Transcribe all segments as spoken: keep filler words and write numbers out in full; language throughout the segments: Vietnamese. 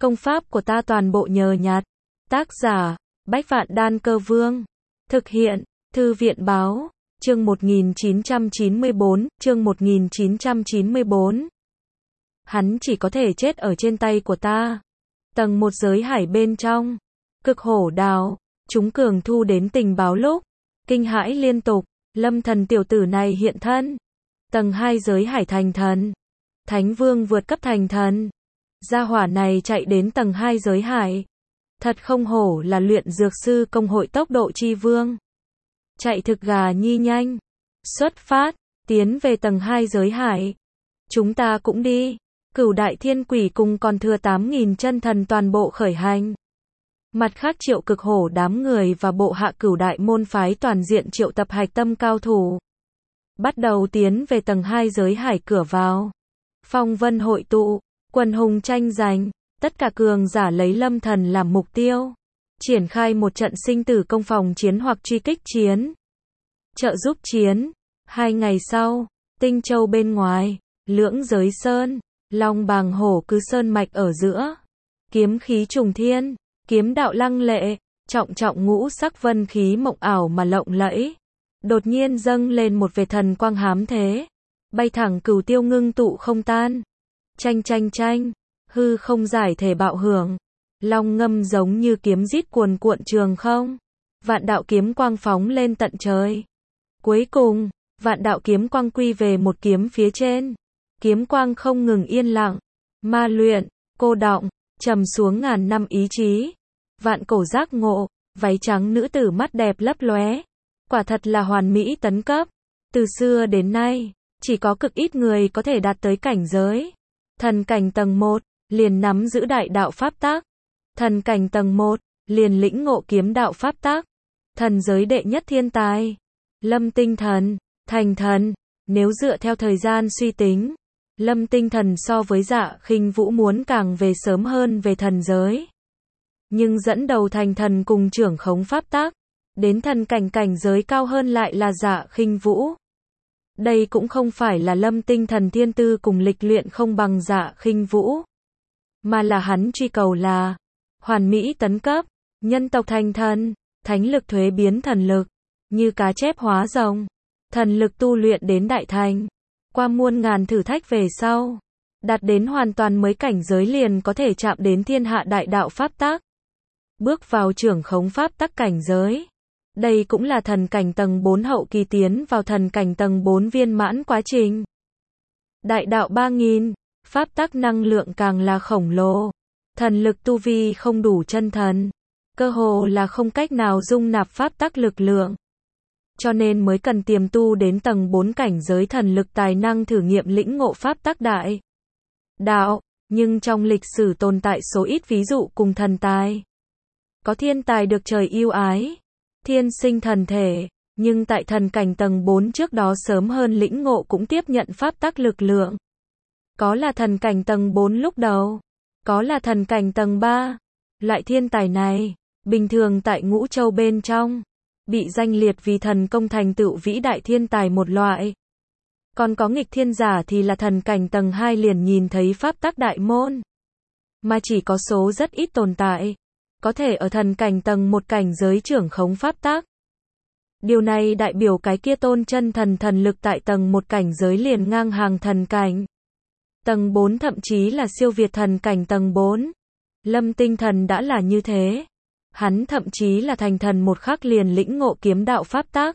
Công pháp của ta toàn bộ nhờ nhặt. Tác giả, Bách Vạn Đan Cơ Vương. Thực hiện, Thư viện Báo. Chương một nghìn chín trăm chín mươi bốn, chương một nghìn chín trăm chín mươi bốn. Hắn chỉ có thể chết ở trên tay của ta. Tầng một giới hải bên trong. Cực hổ đào. Chúng cường thu đến tình báo lúc. Kinh hãi liên tục. Lâm thần tiểu tử này hiện thân. Tầng hai giới hải thành thần. Thánh vương vượt cấp thành thần. Gia hỏa này chạy đến tầng hai giới hải. Thật không hổ là luyện dược sư công hội tốc độ chi vương. Chạy thực gà nhi nhanh. Xuất phát, tiến về tầng hai giới hải. Chúng ta cũng đi. Cửu đại thiên quỷ cùng còn thừa tám nghìn chân thần toàn bộ khởi hành. Mặt khác triệu cực hổ đám người và bộ hạ cửu đại môn phái toàn diện triệu tập hạch tâm cao thủ. Bắt đầu tiến về tầng hai giới hải cửa vào. Phong vân hội tụ, quần hùng tranh giành, tất cả cường giả lấy lâm thần làm mục tiêu. Triển khai một trận sinh tử công phòng chiến hoặc truy kích chiến. Trợ giúp chiến. Hai ngày sau, Tinh Châu bên ngoài, Lưỡng Giới Sơn, Long Bàng Hổ cứ sơn mạch ở giữa. Kiếm khí trùng thiên, kiếm đạo lăng lệ, trọng trọng ngũ sắc vân khí mộng ảo mà lộng lẫy. Đột nhiên dâng lên một vệt thần quang hám thế. Bay thẳng cửu tiêu ngưng tụ không tan. Tranh tranh tranh, hư không giải thể bạo hưởng. Long ngâm giống như kiếm rít cuồn cuộn trường không. Vạn đạo kiếm quang phóng lên tận trời. Cuối cùng, vạn đạo kiếm quang quy về một kiếm phía trên. Kiếm quang không ngừng yên lặng, ma luyện, cô đọng, trầm xuống ngàn năm ý chí. Vạn cổ giác ngộ, váy trắng nữ tử mắt đẹp lấp lóe. Quả thật là hoàn mỹ tấn cấp. Từ xưa đến nay, chỉ có cực ít người có thể đạt tới cảnh giới. Thần cảnh tầng một, liền nắm giữ đại đạo pháp tắc. Thần cảnh tầng một, liền lĩnh ngộ kiếm đạo pháp tắc. Thần giới đệ nhất thiên tài. Lâm Tinh Thần, thành thần. Nếu dựa theo thời gian suy tính, Lâm Tinh Thần so với Dạ Khinh Vũ muốn càng về sớm hơn về thần giới. Nhưng dẫn đầu thành thần cùng trưởng khống pháp tắc, đến thần cảnh cảnh giới cao hơn lại là Dạ Khinh Vũ. Đây cũng không phải là Lâm Tinh Thần thiên tư cùng lịch luyện không bằng Dạ Khinh Vũ, mà là hắn truy cầu là hoàn mỹ tấn cấp, nhân tộc thành thần, thánh lực thuế biến thần lực, như cá chép hóa rồng, thần lực tu luyện đến đại thành, qua muôn ngàn thử thách về sau, đạt đến hoàn toàn mới cảnh giới liền có thể chạm đến thiên hạ đại đạo pháp tắc. Bước vào trưởng khống pháp tắc cảnh giới. Đây cũng là thần cảnh tầng bốn hậu kỳ tiến vào thần cảnh tầng bốn viên mãn quá trình. Đại đạo ba nghìn, pháp tắc năng lượng càng là khổng lồ. Thần lực tu vi không đủ chân thần. Cơ hồ là không cách nào dung nạp pháp tắc lực lượng. Cho nên mới cần tiềm tu đến tầng bốn cảnh giới thần lực tài năng thử nghiệm lĩnh ngộ pháp tắc đại đạo, nhưng trong lịch sử tồn tại số ít ví dụ cùng thần tài. Có thiên tài được trời yêu ái, thiên sinh thần thể, nhưng tại thần cảnh tầng bốn trước đó sớm hơn lĩnh ngộ cũng tiếp nhận pháp tắc lực lượng. Có là thần cảnh tầng bốn lúc đầu, có là thần cảnh tầng ba. Loại thiên tài này, bình thường tại ngũ châu bên trong, bị danh liệt vì thần công thành tựu vĩ đại thiên tài một loại. Còn có nghịch thiên giả thì là thần cảnh tầng hai liền nhìn thấy pháp tắc đại môn. Mà chỉ có số rất ít tồn tại, có thể ở thần cảnh tầng một cảnh giới trưởng khống pháp tắc. Điều này đại biểu cái kia tôn chân thần thần lực tại tầng một cảnh giới liền ngang hàng thần cảnh. Tầng bốn thậm chí là siêu việt thần cảnh tầng bốn. Lâm Tinh Thần đã là như thế. Hắn thậm chí là thành thần một khắc liền lĩnh ngộ kiếm đạo pháp tắc.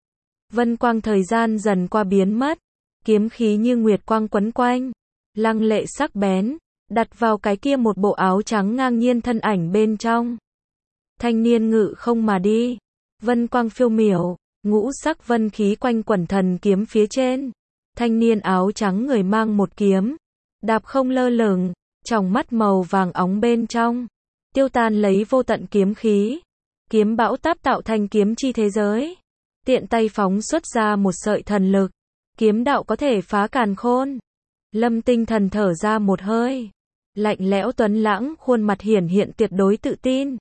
Vân quang thời gian dần qua biến mất. Kiếm khí như nguyệt quang quấn quanh. Lăng lệ sắc bén. Đặt vào cái kia một bộ áo trắng ngang nhiên thân ảnh bên trong. Thanh niên ngự không mà đi. Vân quang phiêu miểu. Ngũ sắc vân khí quanh quẩn thần kiếm phía trên. Thanh niên áo trắng người mang một kiếm. Đạp không lơ lửng. Tròng mắt màu vàng óng bên trong. Tiêu tan lấy vô tận kiếm khí. Kiếm bão táp tạo thành kiếm chi thế giới. Tiện tay phóng xuất ra một sợi thần lực. Kiếm đạo có thể phá càn khôn. Lâm Tinh Thần thở ra một hơi. Lạnh lẽo tuấn lãng, khuôn mặt hiển hiện tuyệt đối tự tin.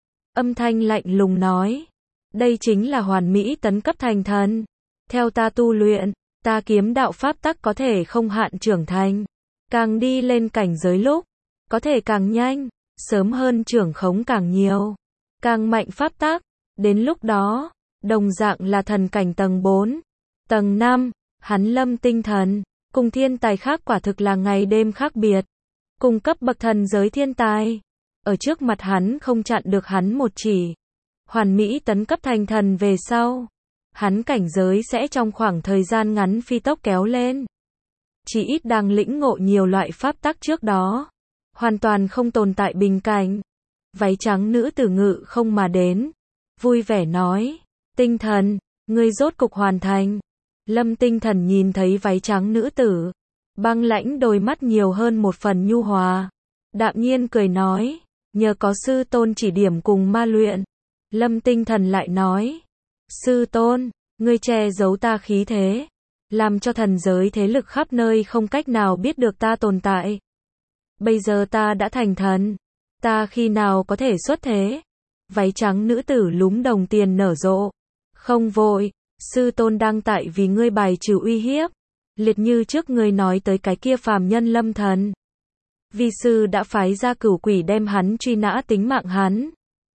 Âm thanh lạnh lùng nói. Đây chính là hoàn mỹ tấn cấp thành thần. Theo ta tu luyện, ta kiếm đạo pháp tắc có thể không hạn trưởng thành. Càng đi lên cảnh giới lúc, có thể càng nhanh, sớm hơn trưởng khống càng nhiều, càng mạnh pháp tắc. Đến lúc đó, đồng dạng là thần cảnh tầng bốn, tầng năm, hắn Lâm Tinh Thần, cùng thiên tài khác quả thực là ngày đêm khác biệt. Cùng cấp bậc thần giới thiên tài, ở trước mặt hắn không chặn được hắn một chỉ. Hoàn mỹ tấn cấp thành thần về sau, hắn cảnh giới sẽ trong khoảng thời gian ngắn phi tốc kéo lên. Chỉ ít đang lĩnh ngộ nhiều loại pháp tắc trước đó, hoàn toàn không tồn tại bình cảnh. Váy trắng nữ tử ngự không mà đến, vui vẻ nói, Tinh Thần, ngươi rốt cục hoàn thành. Lâm Tinh Thần nhìn thấy váy trắng nữ tử, băng lãnh đôi mắt nhiều hơn một phần nhu hòa, đạm nhiên cười nói, nhờ có sư tôn chỉ điểm cùng ma luyện. Lâm Tinh Thần lại nói, sư tôn, ngươi che giấu ta khí thế, làm cho thần giới thế lực khắp nơi không cách nào biết được ta tồn tại. Bây giờ ta đã thành thần, ta khi nào có thể xuất thế? Váy trắng nữ tử lúm đồng tiền nở rộ, không vội, sư tôn đang tại vì ngươi bài trừ uy hiếp, liệt như trước ngươi nói tới cái kia phàm nhân Lâm Thần. Vi sư đã phái ra cửu quỷ đem hắn truy nã tính mạng hắn.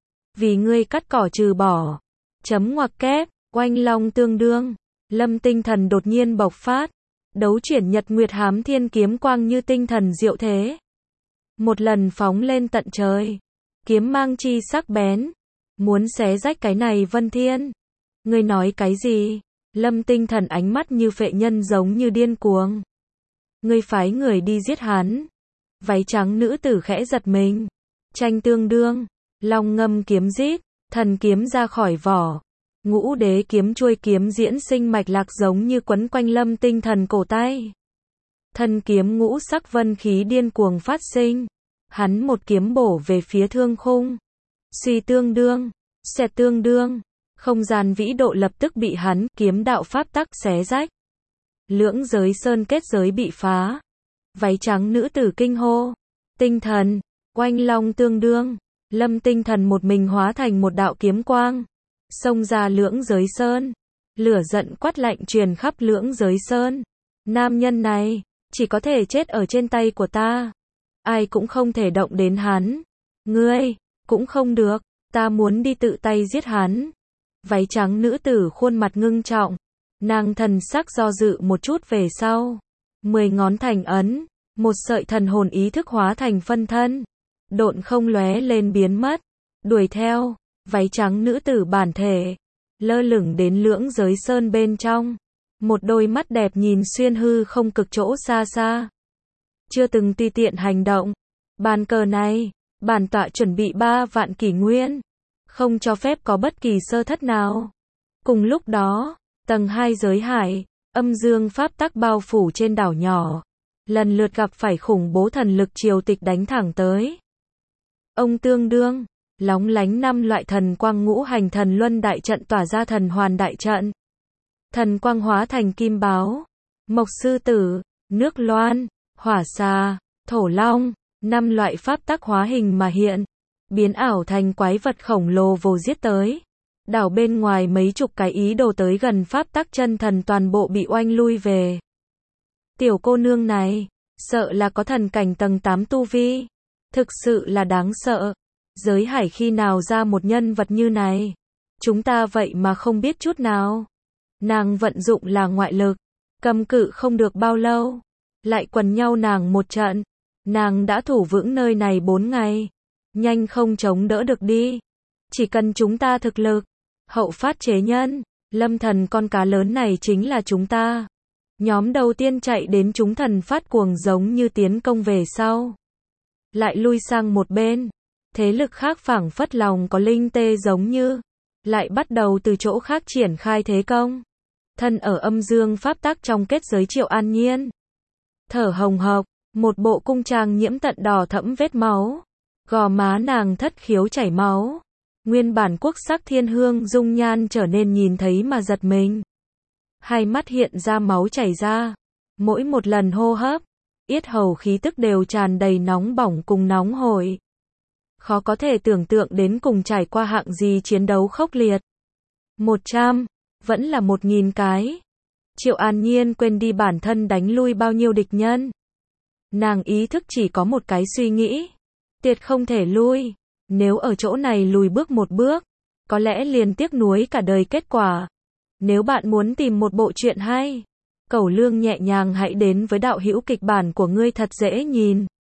Vì ngươi cắt cỏ trừ bỏ, chấm ngoặc kép, oanh long tương đương, Lâm Tinh Thần đột nhiên bộc phát, đấu chuyển nhật nguyệt hám thiên kiếm quang như tinh thần diệu thế. Một lần phóng lên tận trời, kiếm mang chi sắc bén, muốn xé rách cái này vân thiên. Ngươi nói cái gì? Lâm Tinh Thần ánh mắt như phệ nhân giống như điên cuồng. Ngươi phái người đi giết hắn. Váy trắng nữ tử khẽ giật mình. Tranh tương đương, long ngâm kiếm rít, thần kiếm ra khỏi vỏ. Ngũ đế kiếm chuôi kiếm diễn sinh mạch lạc giống như quấn quanh Lâm Tinh Thần cổ tay. Thần kiếm ngũ sắc vân khí điên cuồng phát sinh. Hắn một kiếm bổ về phía thương khung. Suy tương đương, xẹt tương đương. Không gian vĩ độ lập tức bị hắn kiếm đạo pháp tắc xé rách. Lưỡng giới sơn kết giới bị phá. Váy trắng nữ tử kinh hô. Tinh thần, oanh long tương đương. Lâm Tinh Thần một mình hóa thành một đạo kiếm quang. Xông ra lưỡng giới sơn. Lửa giận quát lạnh truyền khắp lưỡng giới sơn. Nam nhân này, chỉ có thể chết ở trên tay của ta. Ai cũng không thể động đến hắn. Ngươi, cũng không được, ta muốn đi tự tay giết hắn. Váy trắng nữ tử khuôn mặt ngưng trọng. Nàng thần sắc do dự một chút về sau. Mười ngón thành ấn. Một sợi thần hồn ý thức hóa thành phân thân. Độn không lóe lên biến mất. Đuổi theo. Váy trắng nữ tử bản thể. Lơ lửng đến lưỡng giới sơn bên trong. Một đôi mắt đẹp nhìn xuyên hư không cực chỗ xa xa. Chưa từng tùy tiện hành động. Bàn cờ này, bản tọa chuẩn bị ba vạn kỷ nguyên. Không cho phép có bất kỳ sơ thất nào. Cùng lúc đó, tầng hai giới hải, âm dương pháp tắc bao phủ trên đảo nhỏ. Lần lượt gặp phải khủng bố thần lực triều tịch đánh thẳng tới. Ông tương đương, lóng lánh năm loại thần quang ngũ hành thần luân đại trận tỏa ra thần hoàn đại trận. Thần quang hóa thành kim báo, mộc sư tử, nước loan, hỏa xà, thổ long, năm loại pháp tắc hóa hình mà hiện. Biến ảo thành quái vật khổng lồ vồ giết tới. Đảo bên ngoài mấy chục cái ý đồ tới gần pháp tắc chân thần toàn bộ bị oanh lui về. Tiểu cô nương này, sợ là có thần cảnh tầng tám tu vi. Thực sự là đáng sợ. Giới hải khi nào ra một nhân vật như này? Chúng ta vậy mà không biết chút nào. Nàng vận dụng là ngoại lực. Cầm cự không được bao lâu. Lại quần nhau nàng một trận. Nàng đã thủ vững nơi này bốn ngày. Nhanh không chống đỡ được đi. Chỉ cần chúng ta thực lực. Hậu phát chế nhân. Lâm thần con cá lớn này chính là chúng ta. Nhóm đầu tiên chạy đến chúng thần phát cuồng giống như tiến công về sau. Lại lui sang một bên. Thế lực khác phảng phất lòng có linh tê giống như. Lại bắt đầu từ chỗ khác triển khai thế công. Thân ở âm dương pháp tắc trong kết giới Triệu An Nhiên. Thở hồng hộc. Một bộ cung trang nhiễm tận đỏ thẫm vết máu. Gò má nàng thất khiếu chảy máu. Nguyên bản quốc sắc thiên hương dung nhan trở nên nhìn thấy mà giật mình. Hai mắt hiện ra máu chảy ra. Mỗi một lần hô hấp, yết hầu khí tức đều tràn đầy nóng bỏng cùng nóng hổi. Khó có thể tưởng tượng đến cùng trải qua hạng gì chiến đấu khốc liệt. Một trăm, vẫn là một nghìn cái. Triệu An Nhiên quên đi bản thân đánh lui bao nhiêu địch nhân. Nàng ý thức chỉ có một cái suy nghĩ. Tuyệt không thể lui. Nếu ở chỗ này lùi bước một bước, có lẽ liền tiếc nuối cả đời kết quả. Nếu bạn muốn tìm một bộ truyện hay, Cẩu Lương nhẹ nhàng hãy đến với đạo hữu kịch bản của ngươi thật dễ nhìn.